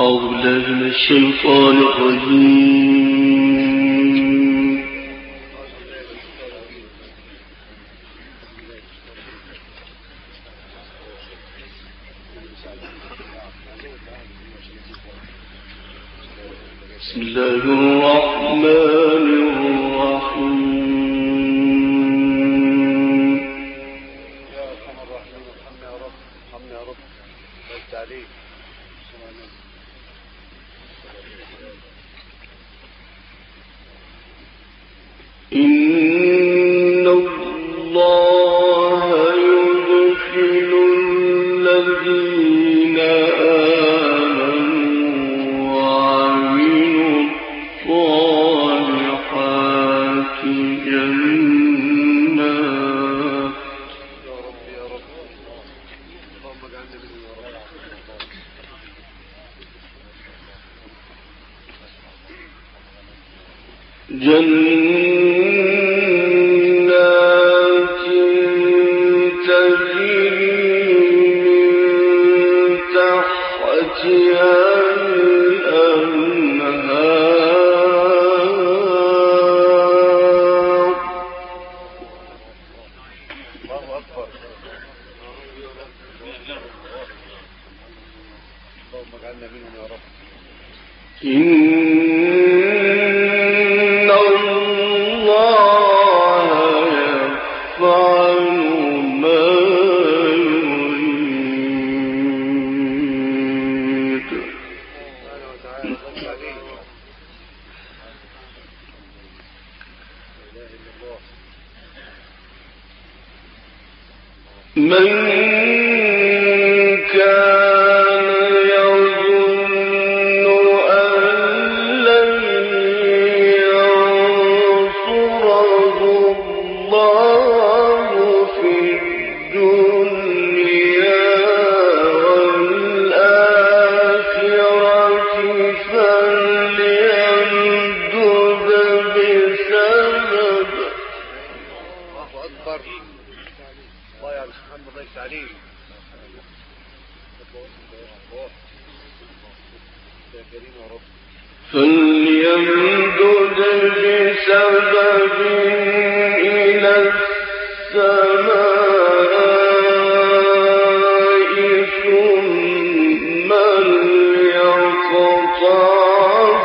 أعوذ بالله من الشيطان الرجيم. بسم الله الرحمن الرحيم. إن الله يدخل الذين آمنوا وعملوا الصالحات جنات تجري من تحتها الأنهار. اللهم اجعلنا منهم يا رب. إن الله يفعل ما يريد. من كان يظن أن لن ينصره الله في الدنيا والآخرة فليمدد بسبب. الله أكبر. الله يا محمد الله يسعدك. يا كريم يا رب. فليمدد بسبب إلى السماء ثم ليقطع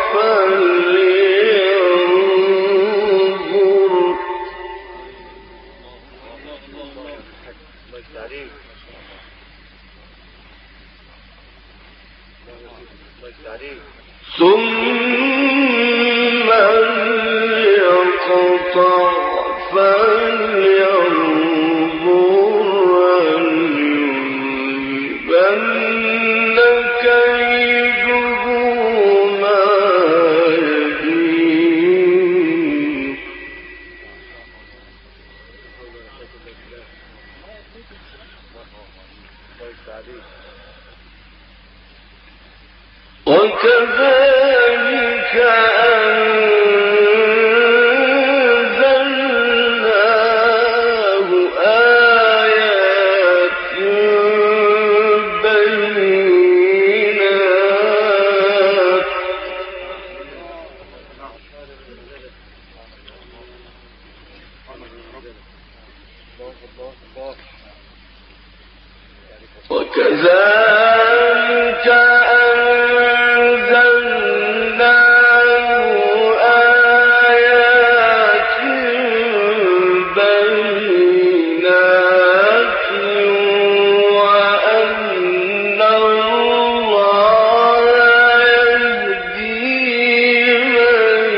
فلينظر. الله يسعدك. الله يسعدك. ثم ليقطع فلينظر هل يذهبن كيده ما يغيظ. الله يسعدك. وكذلك أنزلناه آيات بينات. وكذلك أنزلناه آيات بينات وأن الله يهدي من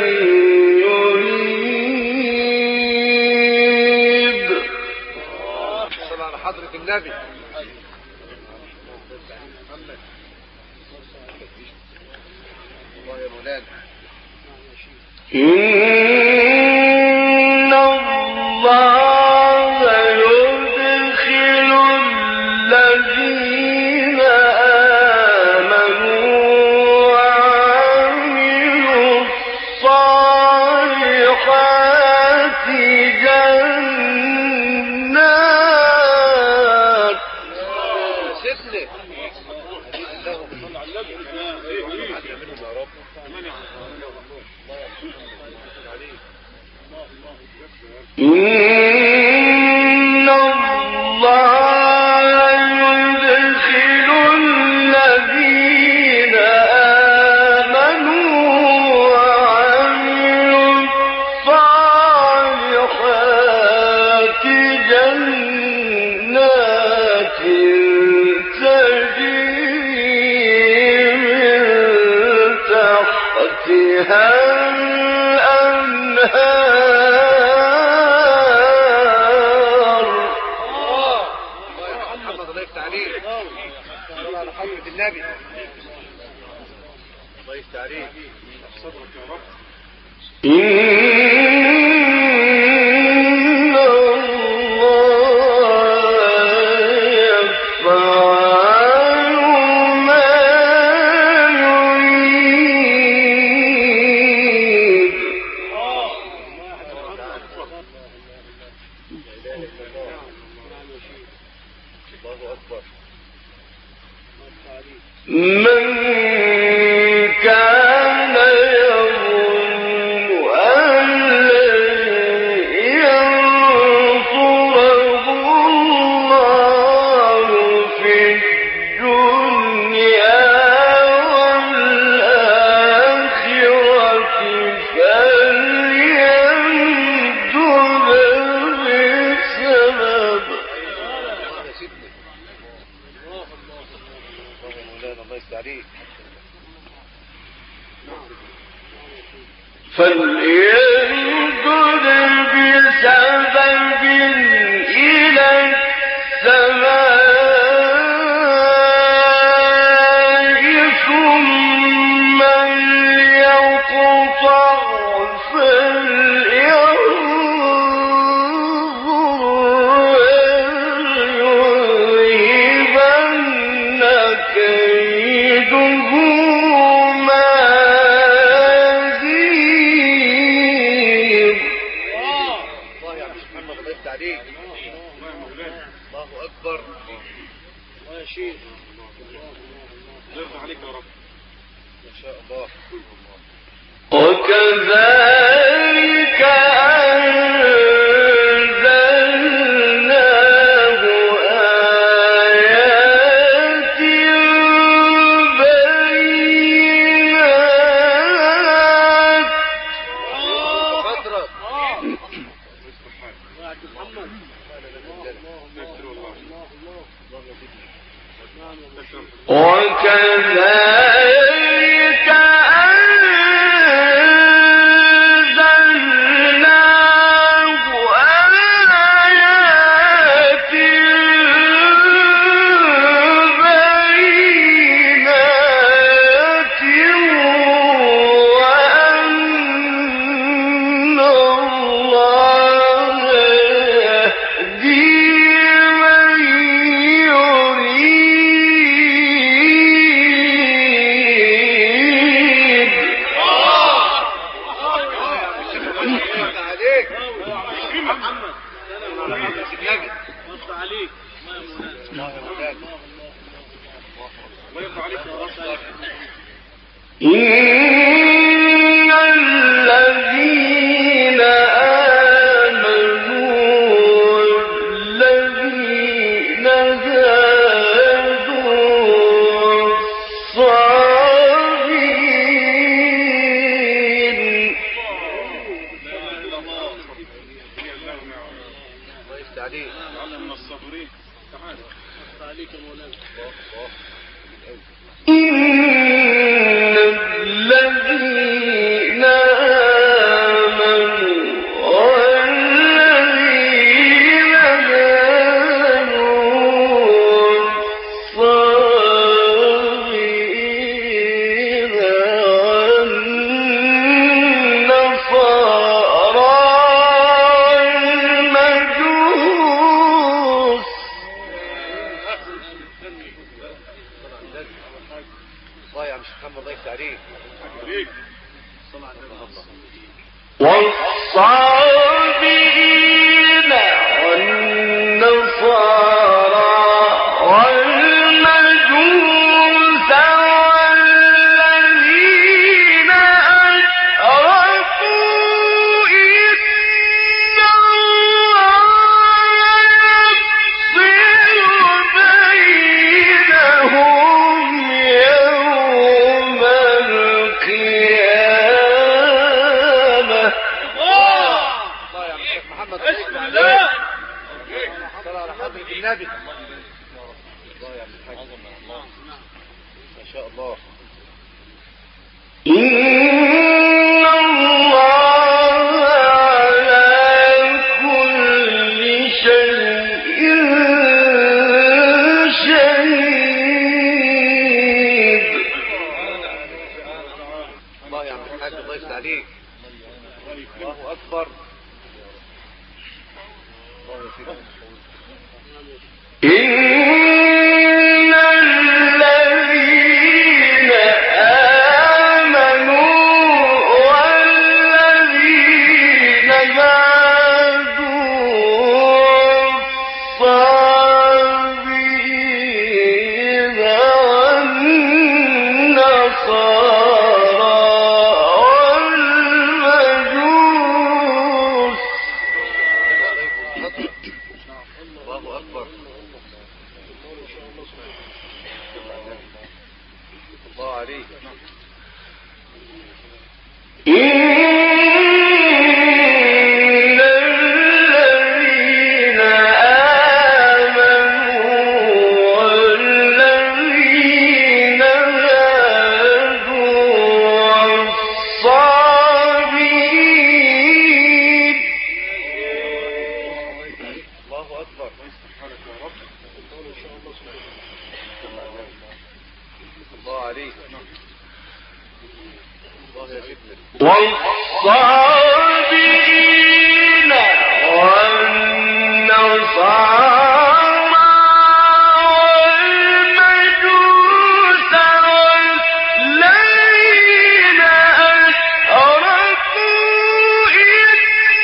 يريد. صل على حضرة النبي. الله يا مولانا. إن الله يدخل الذين آمنوا وعملوا الصالحات جنات. سيدنا. منهم يا رب. إن الله يدخل الذين آمنوا وعملوا الصالحات جنات تجري من تحتها الأنهار. محمد الله يفتح عليك. صلى على حضرة النبي. الله يفتح عليك. صدرك يا رب. إن الله يفعل ما يريد. الله أكبر. من كان يظن أن لن ينصره الله في الدنيا والآخرة فليمدد بسبب. يا سيدنا. الله مولانا الله يفتح عليك. فليمدد بسبب إلى السماء ثم ليقطع فلينظر يذهبن كيده ما يزيد. الله يا عم محمد الله يفتح عليك. الله أكبر. الله يا شيخ. يرضى عليك يا رب. ما شاء الله. وكذلك أنزلناه آيات بينات. فترة. وكذلك أنزلناه آيات بينات وأن الله يهدي من يريد. عليك. محمد. الله يا مولانا. الله يرضى عليك يا رب. إن الذين آمنوا والذين هادوا والصابرين الله يفتح عليك. من الصابرين. تعال عليك يا مولانا. إن الذين آمنوا والذين هادوا والصابرين والنصارى والمجوس الله يا عم محمد الله يفتح عليك. والصابرين والنصارى والمجوس والذين النبي. الله يا عم الحاج، ما شاء الله. إن الله على كل شيء شهيد. الله يا عم الحاج، الله يفتح عليك. الله أكبر. الله يفتح. إن الذين آمنوا والذين هادوا والصابئين والنصارى والمجوس. الله أكبر. الله عليك. إن الذين آمنوا والذين هادوا والصابئين. الله أكبر. الله عليك. الله يا جبل. والصابئين والنصارى والمجوس والذين أشركوا إن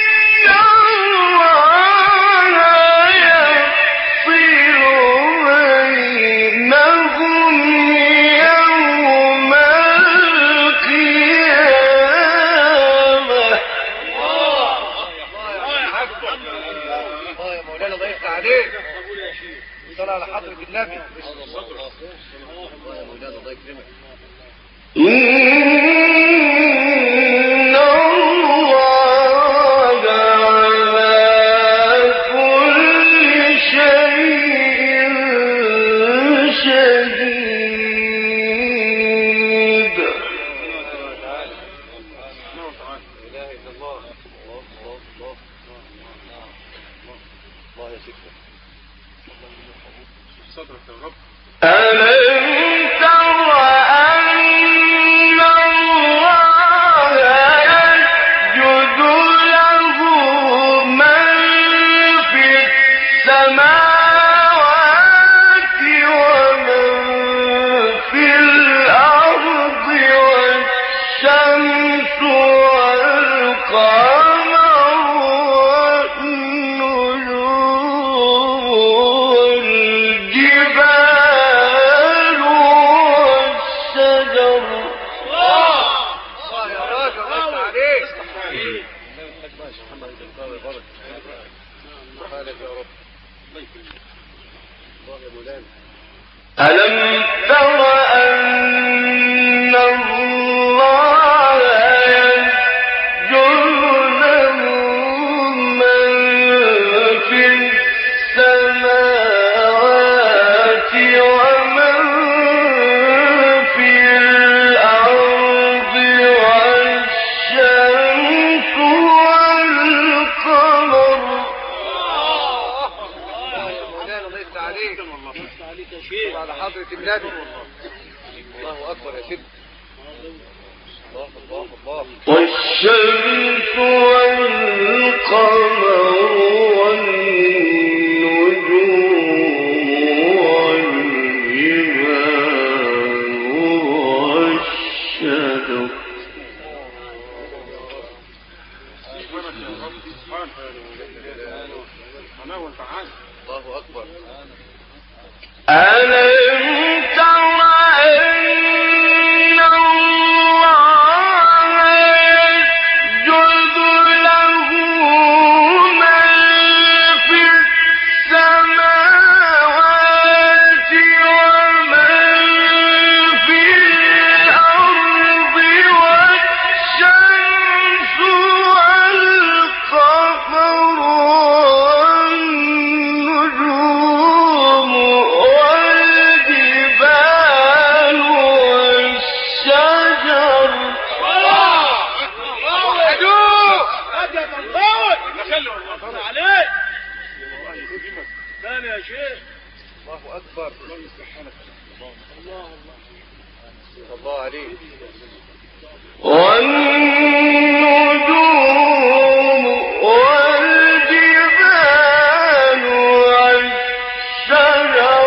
الله يفصل بينهم يوم القيامة. الله يا مولانا، الله يفتح عليك. صل على حضرة النبي. الله يا مولانا، الله يكرمك. إن الله على كل شيء شهيد. لا إله إلا الله. الله الله الله. الله يا سيدنا. صدرك يا رب. ألم تر أن الله يسجد له من في السماوات ومن في الأرض والشمس والقمر والنجوم والجبال والشجر. الله يا راجل، الله يفتح عليك. محمد الله يبارك. سبحانك يا رب. الله يا مولانا. ألم تر أن الله يسجد له من في السماوات ومن في الأرض والشمس والقمر. الله يا مولانا، الله يفتح عليك. صل على حضرة النبي. الله أكبر يا سيدنا. الله الله الله. والشمس والقمر والنجوم والجبال والشجر. الله أكبر. ألم تر أن الله يسجد له من في السماوات ومن في الأرض أكبر. الله عليك. والنجوم والجبال والشجر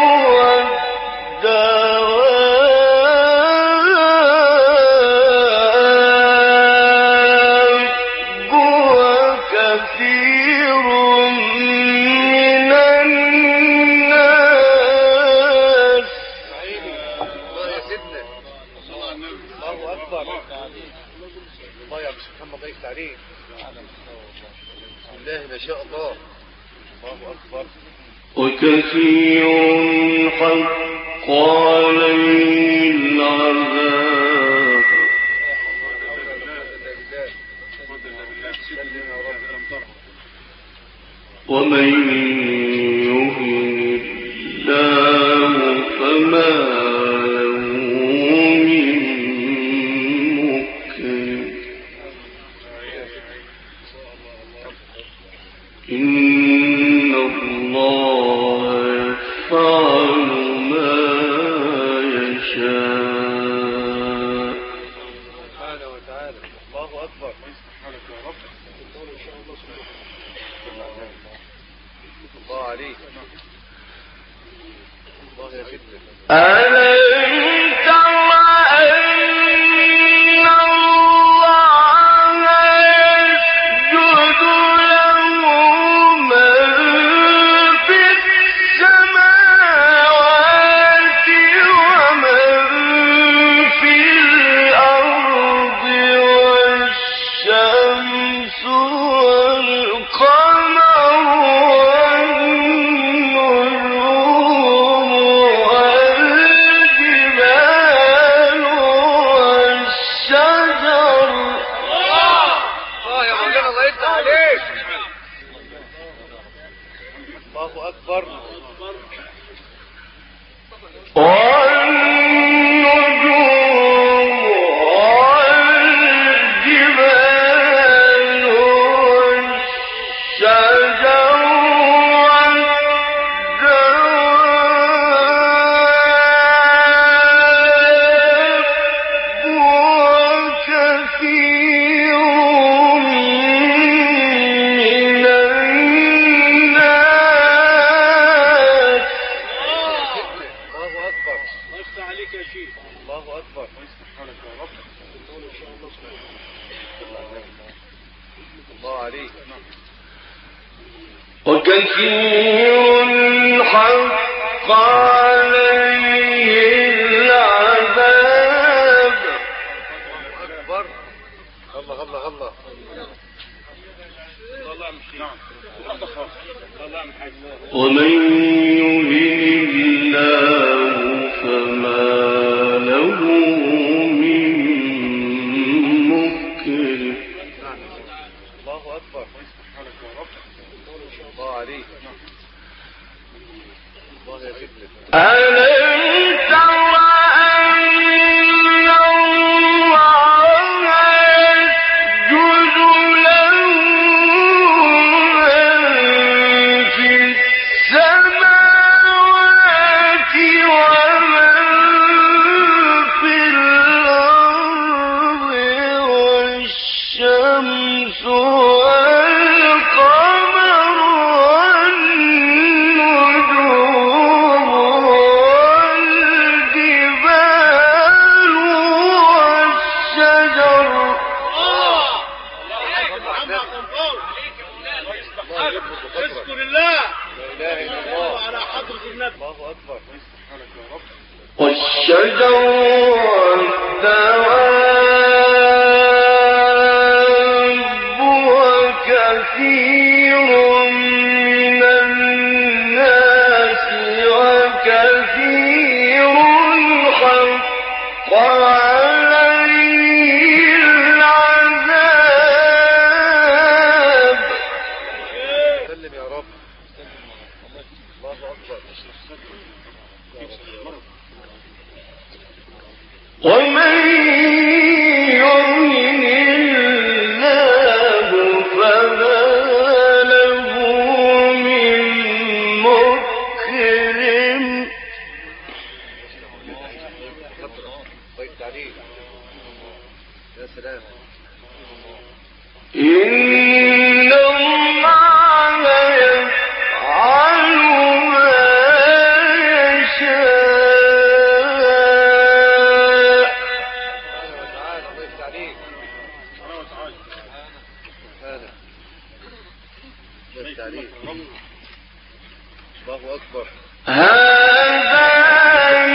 والدواب وكثير من الناس. الله يا سيدنا. الله أكبر. الله يا باشا محمد ضيف عليك. بسم الله ما شاء الله. الله أكبر. وكثير حق عليه العذاب ومن يهن الله فما له من مكرم إن الله يفعل ما يشاء. سبحانه وتعالى. الله أكبر. الله عليك. الله يا سيدنا. ألم تر أن الله يسجد له من في السماوات ومن في الأرض والشمس والقمر والنجوم والجبال والشجر. الله يا مولانا الله يفتح عليك. الله أكبر. والنجوم والجبال والشجر والدواب وكثير من الناس. الله أكبر. الله عليك يا شيخ. الله أكبر. الله عليك. وكثير حق عليه العذاب أكبر. الله الله الله. ومن يهن الله فما له من مكرم الله أكبر. الله عليك. الله يا سيدنا. ألم تر أن الله يسجد له من في السماوات ومن في الأرض والشمس والقمر والنجوم والجبال والشجر. اذكر الله. لا إله إلا الله. على حضرة النبي. الله أكبر. والشجر والدواب وكثير من الناس وكثير حق عليه العذاب. سلم يا رب. الله أكبر. ومن يهن الله فما يا سلام. إن الله يفعل ما يشاء. تعالى الله يفتح عليك. هذا يفتح عليك. الله أكبر. هذان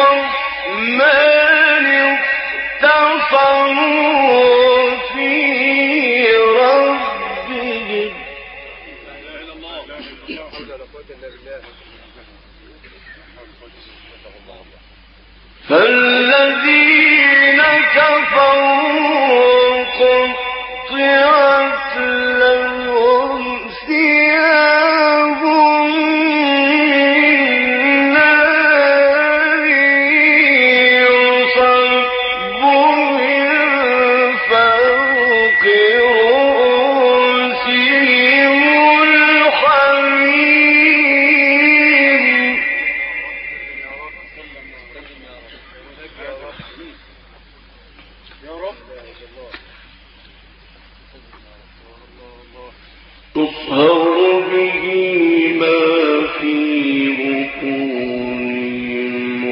خصمان اختصموا في ربهم فالذين كفروا قطعت لهم ثياب من نار يصب من فوق رؤوسهم الحميم. تصهر به ما في بطونهم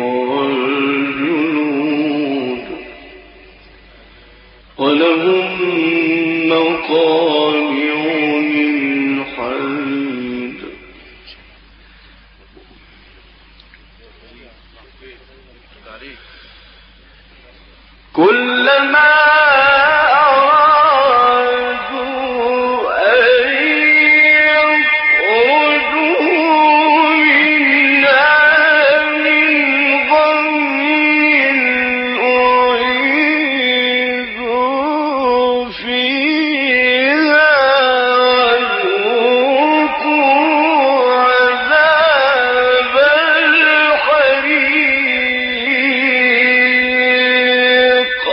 والجلود ولهم مقامع من حديد. كلما أرادوا أن يخرجوا منها من غم أعيدوا فيها وذوقوا عذاب الحريق.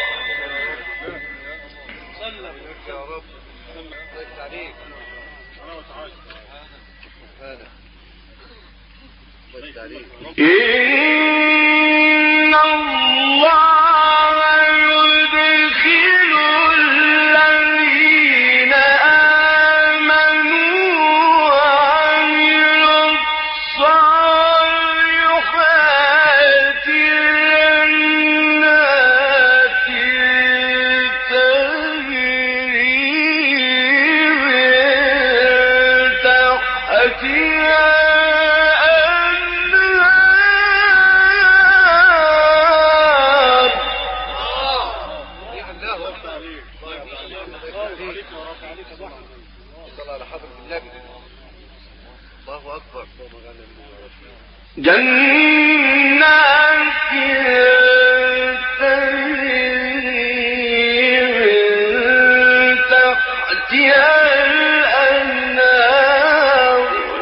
يا رب الله يفتح عليك. هذا الله يفتح عليك. إن الله يدخل الذين آمنوا وعملوا الصالحات جنات تجري من تحتها الله أكبر. جنات تجري من تحتها الأنهار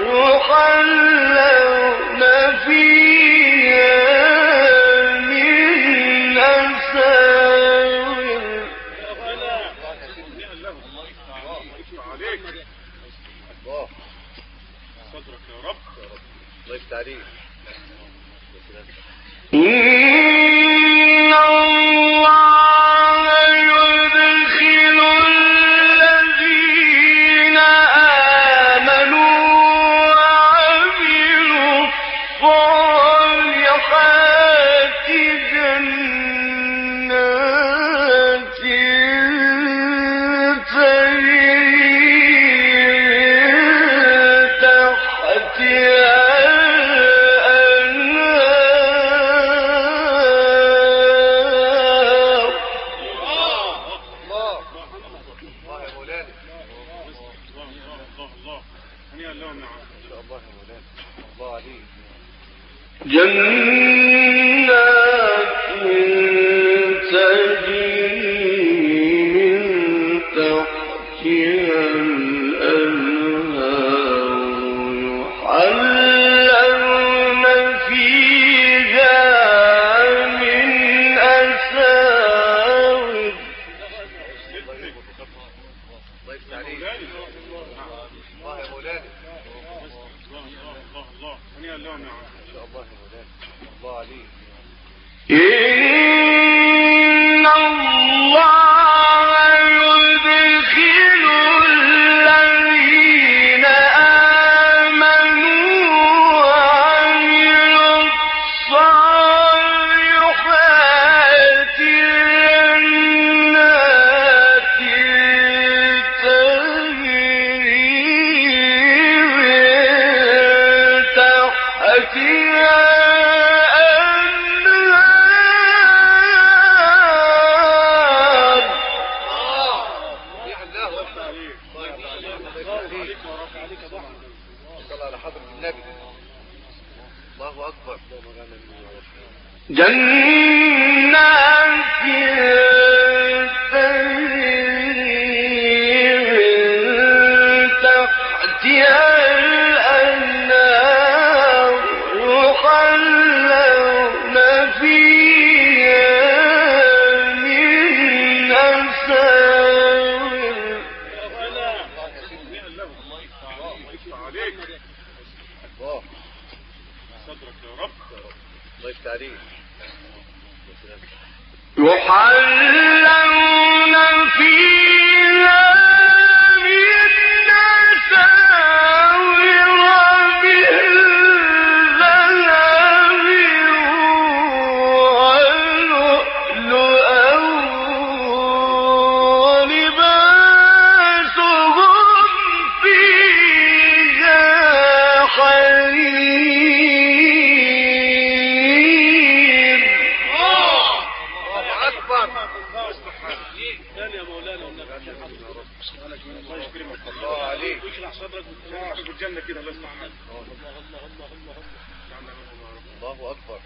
يحلون فيها من أساور. الله صدرك يا رب. الله يفتح عليك. إن الله يدخل الذين آمنوا وعملوا الصالحات جنات جنات تجري من تحتها الأنهار يحلون فيها من أساور صدرك يا رب. الله يفتح عليك. يحلون فيها من أساور من ذهب ولؤلؤا ولباسهم فيها حرير. ثاني يا مولانا والنبي الله يكرمك. الله عليك. ويشرح صدرك وتحب الجنة كده. الله يسمع عنك. الله أكبر.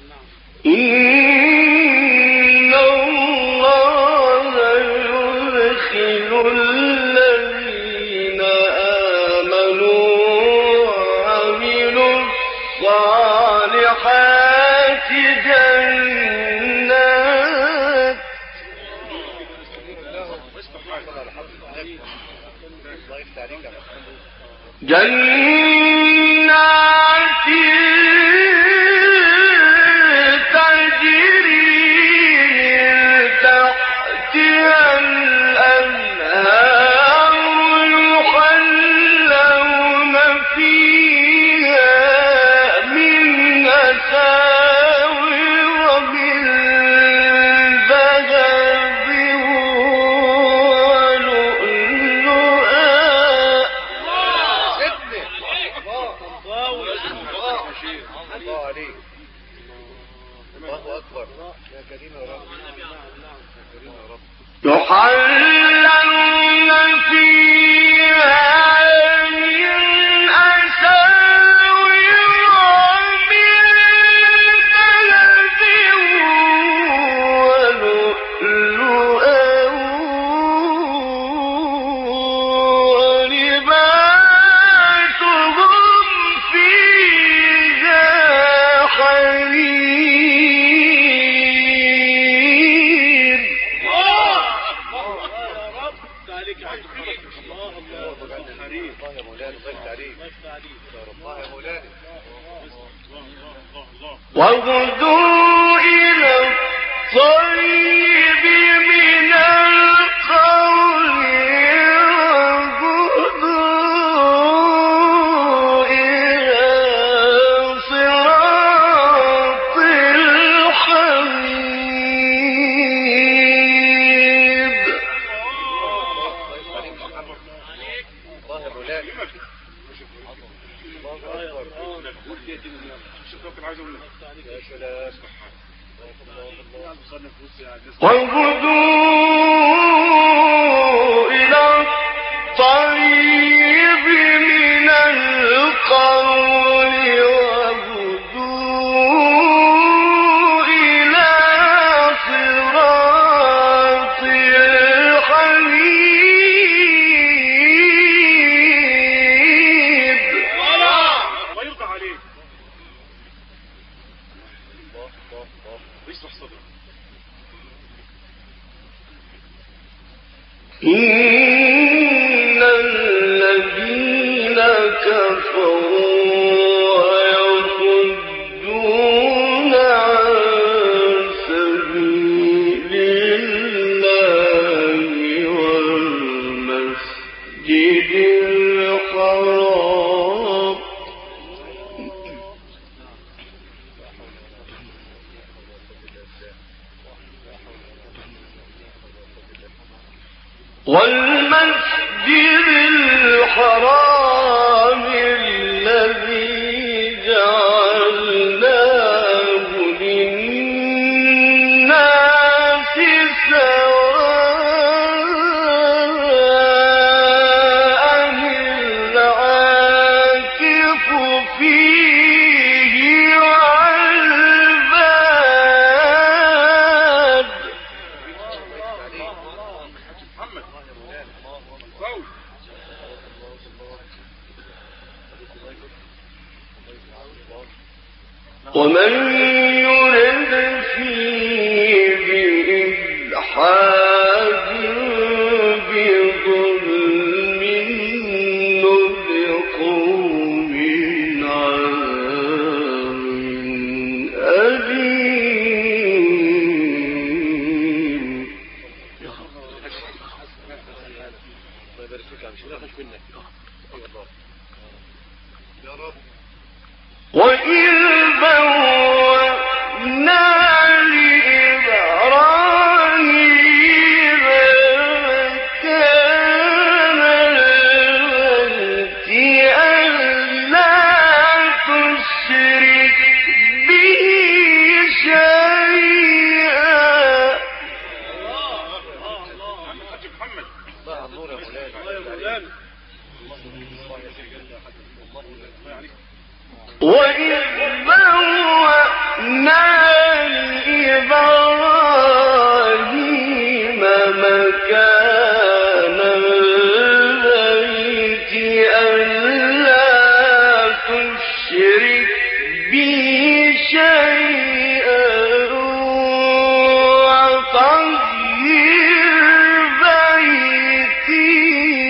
إن الله يدخل الذين آمنوا وعملوا الصالحات جنات الله يفتح عليك يا محمد. جنات تجري من تحتها الأنهار يحلون فيها من أساور من ذهب ولؤلؤا. الله عليك. الله أكبر. يا كريم يا رب. يحلون فيها من أساور من ذهب ولؤلؤا ولباسهم فيها حرير. عليك يا عبد الخالق. الله حرير. الله يا مولانا. الله يفتح عليك. الله يا مولانا. وغدوا إلى الطيب من القول وغدوا إلى صراط الحميد. الله يا مولانا. يا سلام. وغدوا إلى الطيب من القول وغدوا إلى صراط الحميد. الله يرضى عليك. ويشرح صدرك. إن الذين كفروا ويصدون عن سبيل الله والمسجد الحرام والمسجد الحرام الذي جعلناه للناس سواء العاكف فيه والباد ومن يرد فيه بإلحاد بظلم نذقه من عذاب أليم. الله يبارك فيك يا مش ناخذ منك يا رب. وإذ بوأنا لإبراهيم مكان البيت ألا تشرك به شيئا. الله النور يا مولانا. وإذ بوأنا لإبراهيم مكان البيت ألا تشرك بي شيئا وطهر بيتي.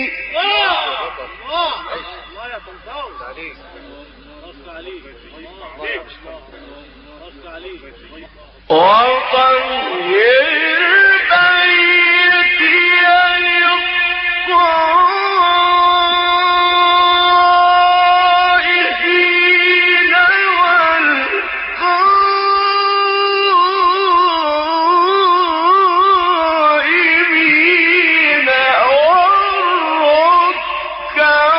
وطهر بيتي للطائفين والقائمين والركع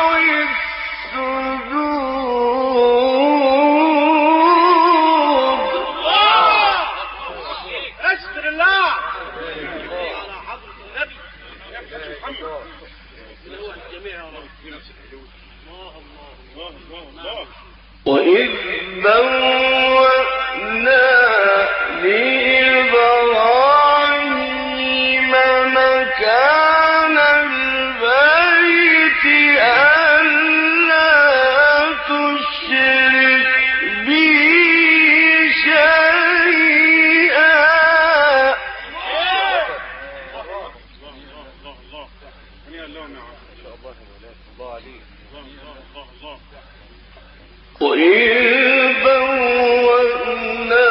وإذ بوأنا لإبراهيم مكان البيت ألا تشرك بي شيئا. وإذ بوأنا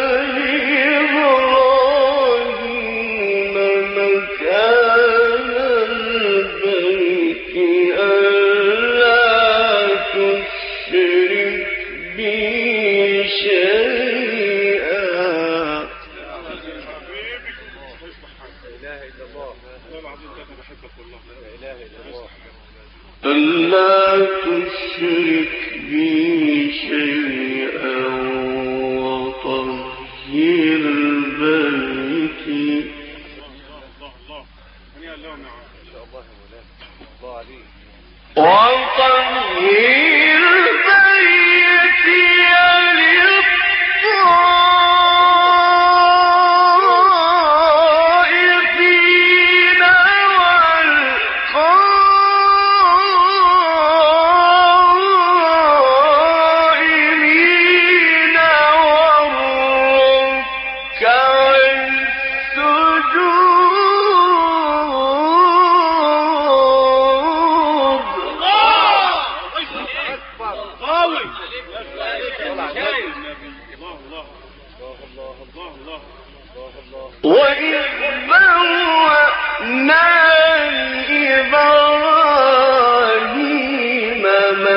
لإبراهيم مكان البيت ألا تشرك بي شيئا. ألا تشرك بي شيئا وطهر بيتي. وطهر بيتي للطائفين والقائمين والركع وإذ بوأنا لإبراهيم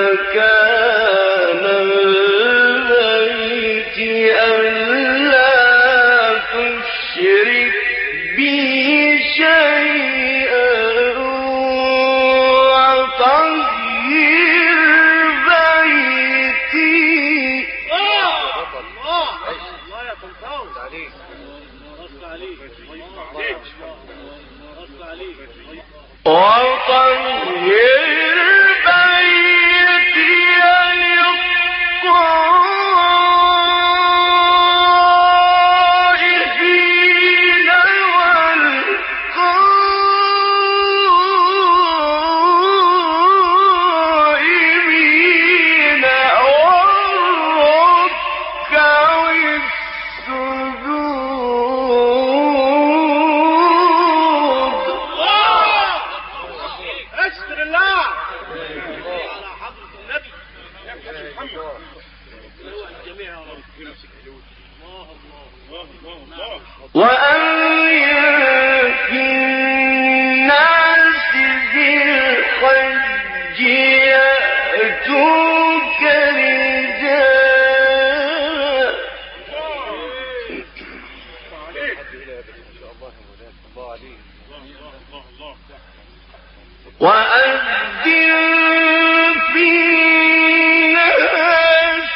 مكان البيت ألا تشرك بي شيئا وطهر بيتي. وطهر بيتي للطائفين والقائمين والركع الله يا مولانا الله عليك الله وأذن في الناس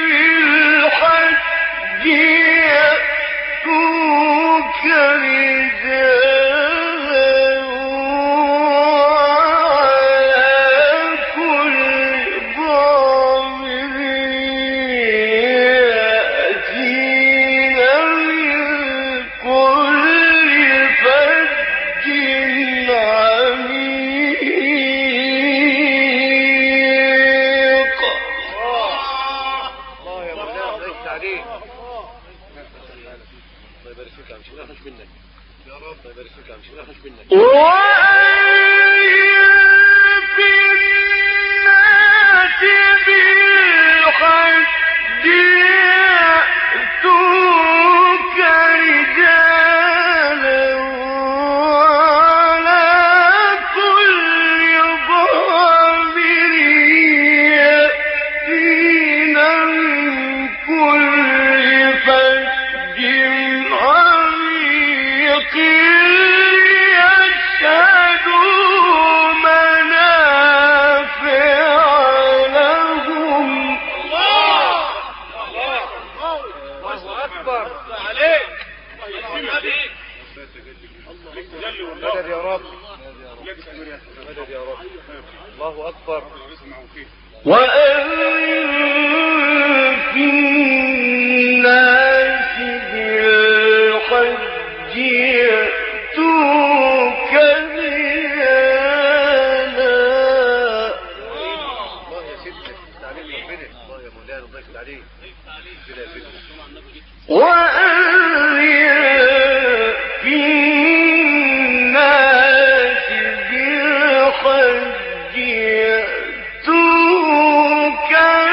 بالحج يأتوك رجالا وعلى كل ضامر يأتين من كل فج عميق. الله يا مولانا ليس عليك الله يبارك فيك يا عم شيخ نخش منك يا رب الله يبارك فيك يا عم شيخ نخش منك في الناس بالحج يأتوك رجالا وعلى كل ضامر يأتين من كل فج عميق يشهدوا منافع لهم. الله أكبر عليك مدد يا رب مدد يا رب الله أكبر وأذن في الناس بالحج يأتوك رجالا. الله يا سيدنا تعليم ربنا الله يا مولانا الله يفتح عليك كده يا سيدنا وأذن في الناس بالحج يأتوك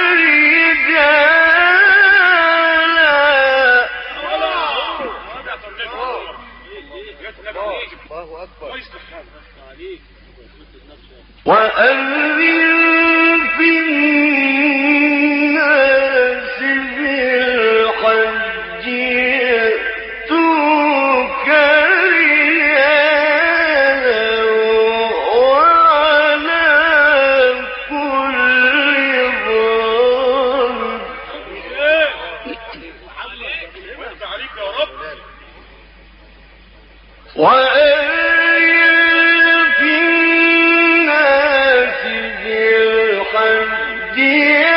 رجالا الله أكبر وأذن في الناس بالحج يأتوك رجالا وعلى كل ضامر وأذن في الناس بالحج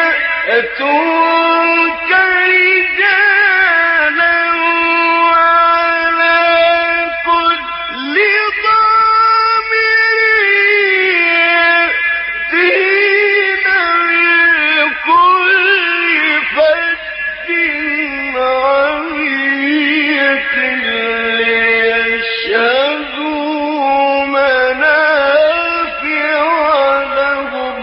يأتوك رجالا وعلى كل ضامر يأتين من كل فج عميق ليشهدوا منافع لهم.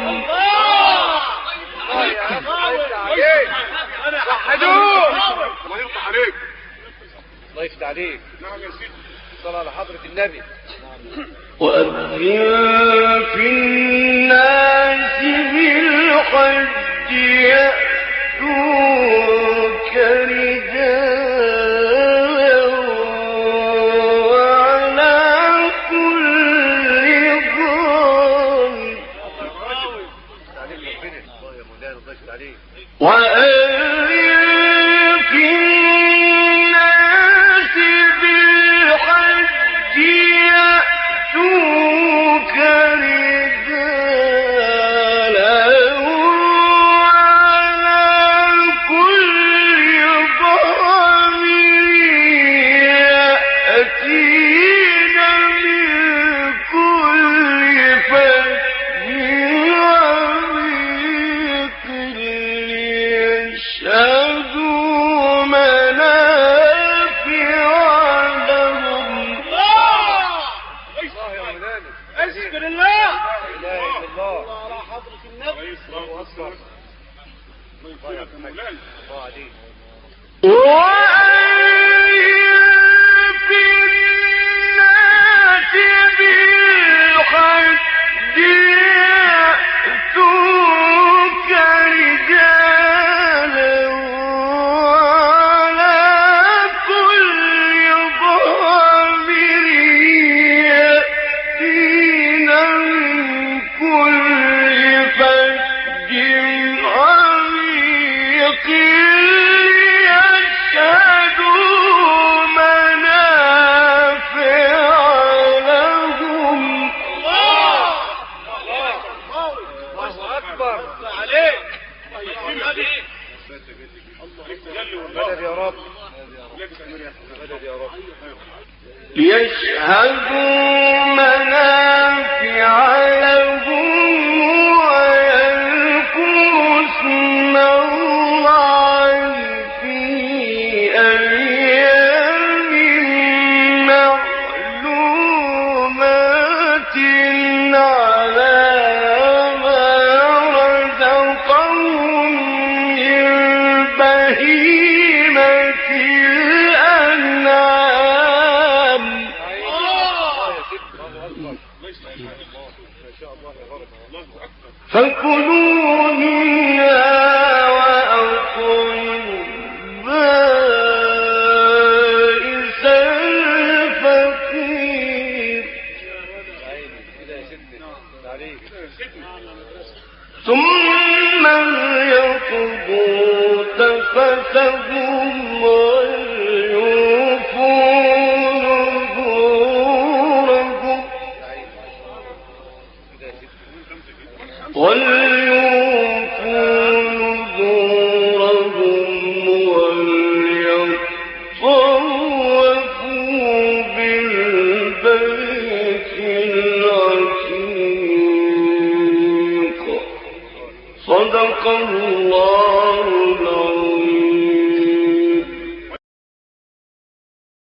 الله يفتح عليك صلى على حضرة النبي وأذن في الناس بالحج يأتوك رجالا وعلى كل ضامر تعليم ربنا الله يا مولانا الله يفتح عليك وأذن في الناس بالحج يأتوك رجالا وعلى كل ضامر يأتين من كل فج عميق ليشهدوا منافع لهم. الله يا مولانا اذكر الله لا اله الا الله على حضرة النبي الله اكبر الله يا مولانا الله عليك وأذن في الناس بالحج يأتوك رجالا وعلى كل ضامر ليشهدوا منافع لهم ويذكروا اسم الله في أيام معلومات على ما رزقهم من بهيمة الأنعام فكلوا منها وأطعموا البائس الفقير ثم ليقضوا تفثهم وليوفوا نذورهم وليطوفوا بالبيت العتيق صدق الله العظيم.